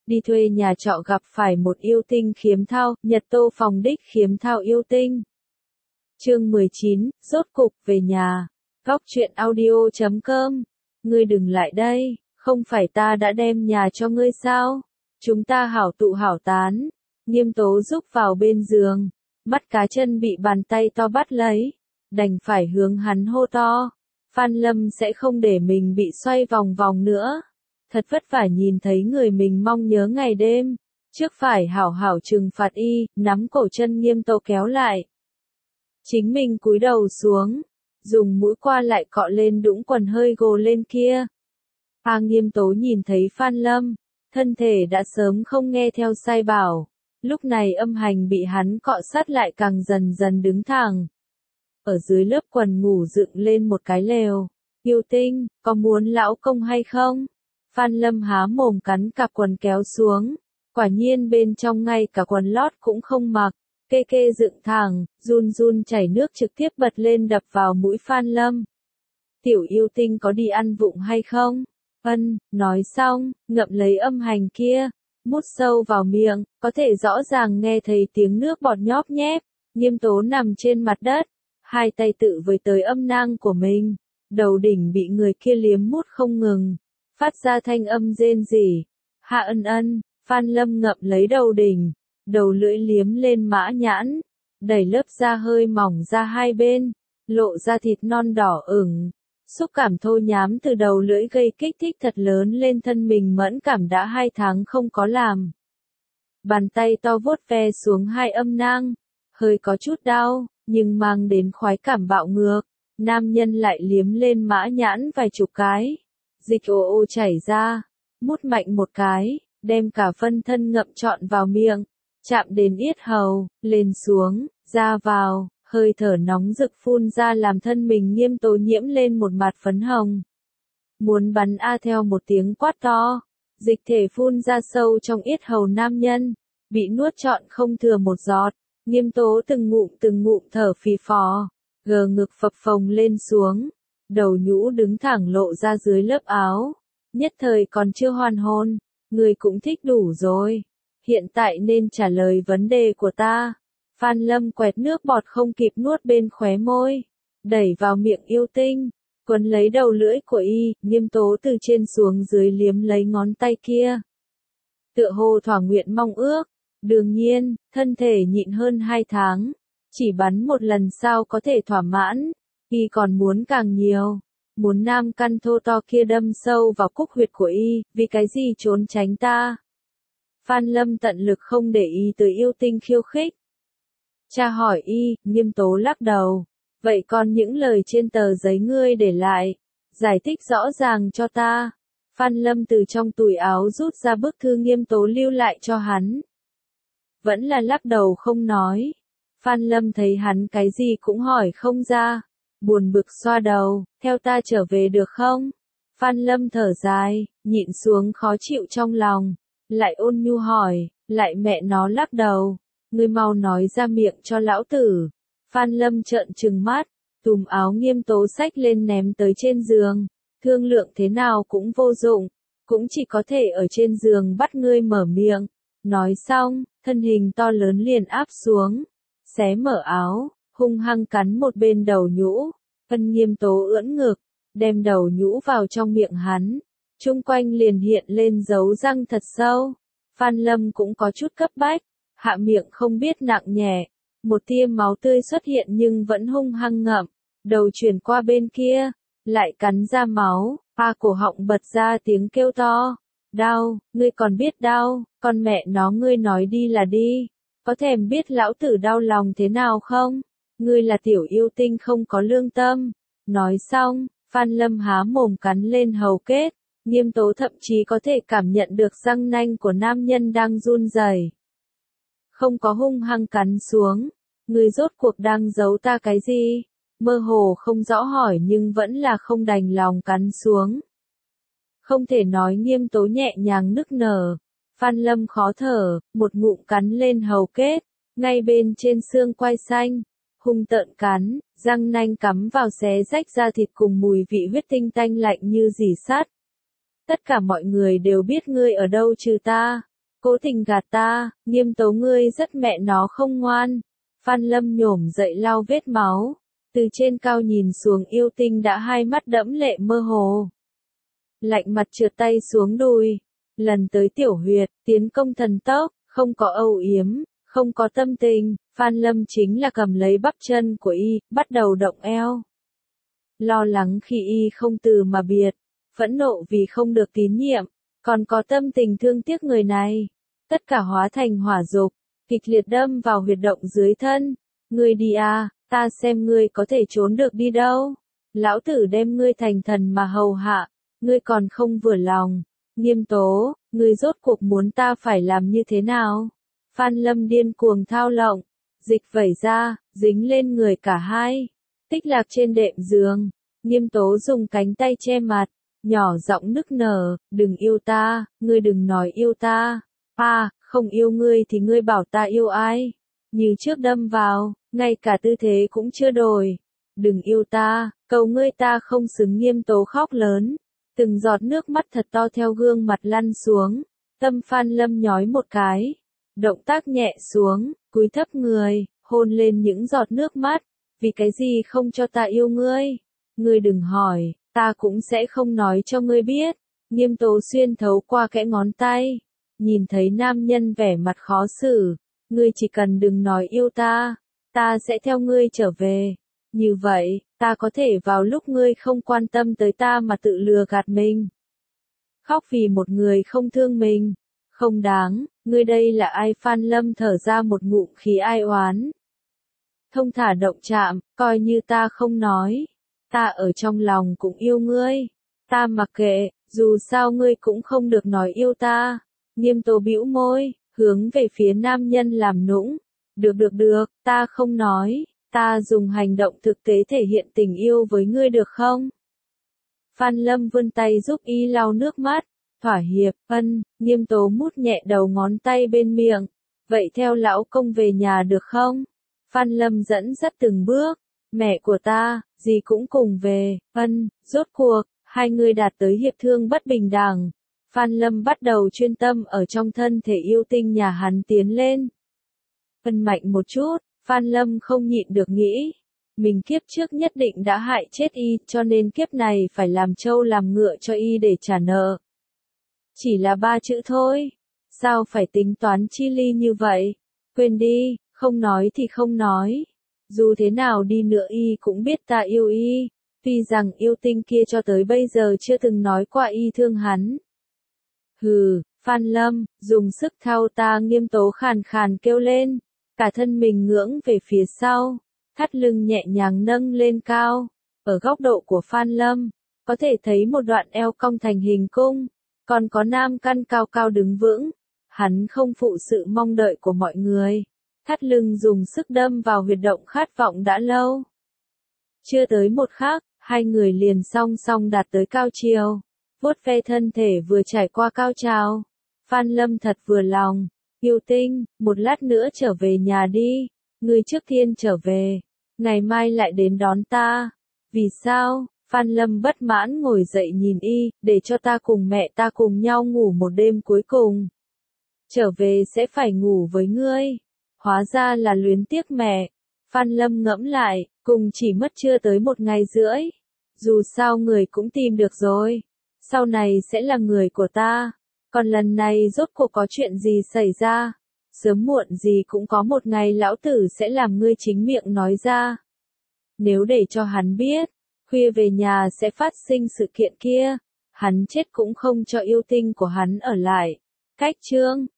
đi thuê nhà trọ gặp phải một yêu tinh khiếm thao, Nhật Tô phòng đích khiếm thao yêu tinh. Chương 19, rốt cục về nhà. Góc truyện audio.com. Ngươi đừng lại đây, không phải ta đã đem nhà cho ngươi sao? Chúng ta hảo tụ hảo tán. Nghiêm Tố rúc vào bên giường, mắt cá chân bị bàn tay to bắt lấy, đành phải hướng hắn hô to. Phan Lâm sẽ không để mình bị xoay vòng vòng nữa. Thật vất vả nhìn thấy người mình mong nhớ ngày đêm, trước phải hảo hảo trừng phạt y, nắm cổ chân Nghiêm Tố kéo lại. Chính mình cúi đầu xuống, dùng mũi qua lại cọ lên đũng quần hơi gồ lên kia. Nghiêm Tố nhìn thấy Phan Lâm, thân thể đã sớm không nghe theo sai bảo, lúc này âm hành bị hắn cọ sát lại càng dần dần đứng thẳng. Ở dưới lớp quần ngủ dựng lên một cái lều. Yêu tinh, có muốn lão công hay không? Phan Lâm há mồm cắn cặp quần kéo xuống, quả nhiên bên trong ngay cả quần lót cũng không mặc, kê kê dựng thẳng, run run chảy nước trực tiếp bật lên đập vào mũi Phan Lâm. Tiểu yêu tinh có đi ăn vụng hay không? Nói xong, ngậm lấy âm hành kia, mút sâu vào miệng, có thể rõ ràng nghe thấy tiếng nước bọt nhóp nhép. Nghiêm Tố nằm trên mặt đất, hai tay tự với tới âm nang của mình, đầu đỉnh bị người kia liếm mút không ngừng, phát ra thanh âm rên rỉ. Hạ ân, Phan Lâm ngậm lấy đầu đỉnh, đầu lưỡi liếm lên mã nhãn, đẩy lớp da hơi mỏng ra hai bên, lộ ra thịt non đỏ ửng. Xúc cảm thô nhám từ đầu lưỡi gây kích thích thật lớn lên thân mình mẫn cảm đã 2 tháng không có làm. Bàn tay to vuốt ve xuống hai âm nang, hơi có chút đau, nhưng mang đến khoái cảm bạo ngược. Nam nhân lại liếm lên mã nhãn vài chục cái. Dịch ồ chảy ra, mút mạnh một cái, đem cả phân thân ngậm trọn vào miệng, chạm đến yết hầu, lên xuống, ra vào. Hơi thở nóng rực phun ra làm thân mình Nghiêm Tố nhiễm lên một mặt phấn hồng. Muốn bắn theo một tiếng quát to, dịch thể phun ra sâu trong yết hầu nam nhân, bị nuốt trọn không thừa một giọt. Nghiêm Tố từng ngụm thở phì phò, gờ ngực phập phồng lên xuống, đầu nhũ đứng thẳng lộ ra dưới lớp áo. Nhất thời còn chưa hoàn hồn, người cũng thích đủ rồi. Hiện tại nên trả lời vấn đề của ta. Phan Lâm quẹt nước bọt không kịp nuốt bên khóe môi, đẩy vào miệng yêu tinh, quấn lấy đầu lưỡi của y. Nghiêm Tố từ trên xuống dưới liếm lấy ngón tay kia, tựa hồ thỏa nguyện mong ước. Đương nhiên, thân thể nhịn hơn 2 tháng, chỉ bắn một lần sao có thể thỏa mãn, y còn muốn càng nhiều, muốn nam căn thô to kia đâm sâu vào cúc huyệt của y. Vì cái gì trốn tránh ta? Phan Lâm tận lực không để ý tới yêu tinh khiêu khích. Cha hỏi y. Nghiêm Tố lắc đầu. Vậy còn những lời trên tờ giấy ngươi để lại, giải thích rõ ràng cho ta. Phan Lâm từ trong túi áo rút ra bức thư Nghiêm Tố lưu lại cho hắn. Vẫn là lắc đầu không nói. Phan Lâm thấy hắn cái gì cũng hỏi không ra, buồn bực xoa đầu. Theo ta trở về được không? Phan Lâm thở dài, nhịn xuống khó chịu trong lòng, lại ôn nhu hỏi. Lại mẹ nó lắc đầu. Ngươi mau nói ra miệng cho lão tử. Phan Lâm trợn trừng mắt, túm áo Nghiêm Tố xách lên ném tới trên giường. Thương lượng thế nào cũng vô dụng, cũng chỉ có thể ở trên giường bắt ngươi mở miệng. Nói xong, thân hình to lớn liền áp xuống, xé mở áo, hung hăng cắn một bên đầu nhũ. Nghiêm Tố ưỡn ngực, đem đầu nhũ vào trong miệng hắn, chung quanh liền hiện lên dấu răng thật sâu. Phan Lâm cũng có chút cấp bách, hạ miệng không biết nặng nhẹ, một tia máu tươi xuất hiện nhưng vẫn hung hăng ngậm, đầu chuyển qua bên kia, lại cắn ra máu. Cổ họng bật ra tiếng kêu to. Đau, ngươi còn biết đau, con mẹ nó ngươi nói đi là đi, có thèm biết lão tử đau lòng thế nào không? Ngươi là tiểu yêu tinh không có lương tâm. Nói xong, Phan Lâm há mồm cắn lên hầu kết. Nghiêm Tố thậm chí có thể cảm nhận được răng nanh của nam nhân đang run rẩy. Không có hung hăng cắn xuống. Ngươi rốt cuộc đang giấu ta cái gì? Mơ hồ không rõ hỏi nhưng vẫn là không đành lòng cắn xuống. Không thể nói. Nghiêm Tố nhẹ nhàng nức nở. Phan Lâm khó thở, một ngụm cắn lên hầu kết, ngay bên trên xương quai xanh, hung tợn cắn, răng nanh cắm vào xé rách da thịt cùng mùi vị huyết tinh tanh lạnh như rỉ sắt. Tất cả mọi người đều biết ngươi ở đâu trừ ta. cố tình gạt ta, Nghiêm Tố ngươi rất mẹ nó không ngoan. Phan Lâm nhổm dậy lau vết máu, từ trên cao nhìn xuống yêu tinh đã hai mắt đẫm lệ mơ hồ. Lạnh mặt trượt tay xuống đùi, lần tới tiểu huyệt, tiến công thần tốc, không có âu yếm, không có tâm tình, Phan Lâm chính là cầm lấy bắp chân của y, bắt đầu động eo. Lo lắng khi y không từ mà biệt, phẫn nộ vì không được tín nhiệm, còn có tâm tình thương tiếc người này. Tất cả hóa thành hỏa dục, kịch liệt đâm vào huyệt động dưới thân. Ngươi đi à, ta xem ngươi có thể trốn được đi đâu. Lão tử đem ngươi thành thần mà hầu hạ, ngươi còn không vừa lòng. Nghiêm Tố, ngươi rốt cuộc muốn ta phải làm như thế nào? Phan Lâm điên cuồng thao lộng, dịch vẩy ra, dính lên người cả hai. Tích lạc trên đệm giường, Nghiêm Tố dùng cánh tay che mặt, nhỏ giọng nức nở, đừng yêu ta, ngươi đừng nói yêu ta. Không yêu ngươi thì ngươi bảo ta yêu ai? Như trước đâm vào, ngay cả tư thế cũng chưa đổi. Đừng yêu ta, cầu ngươi ta không xứng. Nghiêm Tố khóc lớn, từng giọt nước mắt thật to theo gương mặt lăn xuống. Tâm Phan Lâm nhói một cái, động tác nhẹ xuống, cúi thấp người, hôn lên những giọt nước mắt. Vì cái gì không cho ta yêu ngươi? Ngươi đừng hỏi, ta cũng sẽ không nói cho ngươi biết. Nghiêm Tố xuyên thấu qua kẽ ngón tay, nhìn thấy nam nhân vẻ mặt khó xử. Ngươi chỉ cần đừng nói yêu ta, ta sẽ theo ngươi trở về. Như vậy, ta có thể vào lúc ngươi không quan tâm tới ta mà tự lừa gạt mình. Khóc vì một người không thương mình. Không đáng, ngươi đây là ai? Phan Lâm thở ra một ngụm khí ai oán. Thông thả động chạm, coi như ta không nói. Ta ở trong lòng cũng yêu ngươi. Ta mặc kệ, dù sao ngươi cũng không được nói yêu ta. Nghiêm Tố bĩu môi, hướng về phía nam nhân làm nũng. Được, ta không nói, ta dùng hành động thực tế thể hiện tình yêu với ngươi được không? Phan Lâm vươn tay giúp y lau nước mắt, thỏa hiệp, Nghiêm Tố mút nhẹ đầu ngón tay bên miệng. Vậy theo lão công về nhà được không? Phan Lâm dẫn dắt từng bước, mẹ của ta, dì cũng cùng về, rốt cuộc, hai người đạt tới hiệp thương bất bình đẳng. Phan Lâm bắt đầu chuyên tâm ở trong thân thể yêu tinh nhà hắn tiến lên. Mạnh một chút, Phan Lâm không nhịn được nghĩ. Mình kiếp trước nhất định đã hại chết y, cho nên kiếp này phải làm trâu làm ngựa cho y để trả nợ. Chỉ là 3 chữ thôi. Sao phải tính toán chi ly như vậy? Quên đi, không nói thì không nói. Dù thế nào đi nữa y cũng biết ta yêu y. Tuy rằng yêu tinh kia cho tới bây giờ chưa từng nói qua y thương hắn. Hừ, Phan Lâm, dùng sức thao ta. Nghiêm Tố khàn khàn kêu lên, cả thân mình ngưỡng về phía sau, thắt lưng nhẹ nhàng nâng lên cao. Ở góc độ của Phan Lâm, có thể thấy một đoạn eo cong thành hình cung, còn có nam căn cao cao đứng vững. Hắn không phụ sự mong đợi của mọi người, thắt lưng dùng sức đâm vào huyệt động khát vọng đã lâu. Chưa tới một khắc, hai người liền song song đạt tới cao chiều. Vuốt ve thân thể vừa trải qua cao trào. Phan Lâm thật vừa lòng. Yêu tinh, một lát nữa trở về nhà đi. Ngươi trước tiên trở về. Ngày mai lại đến đón ta. Vì sao? Phan Lâm bất mãn ngồi dậy nhìn y, để cho ta cùng mẹ ta cùng nhau ngủ một đêm cuối cùng. Trở về sẽ phải ngủ với ngươi. Hóa ra là luyến tiếc mẹ. Phan Lâm ngẫm lại, cùng chỉ mất chưa tới 1 ngày rưỡi. Dù sao người cũng tìm được rồi. Sau này sẽ là người của ta. Còn lần này rốt cuộc có chuyện gì xảy ra? Sớm muộn gì cũng có một ngày lão tử sẽ làm ngươi chính miệng nói ra. Nếu để cho hắn biết, khuya về nhà sẽ phát sinh sự kiện kia, hắn chết cũng không cho yêu tinh của hắn ở lại. Cách chương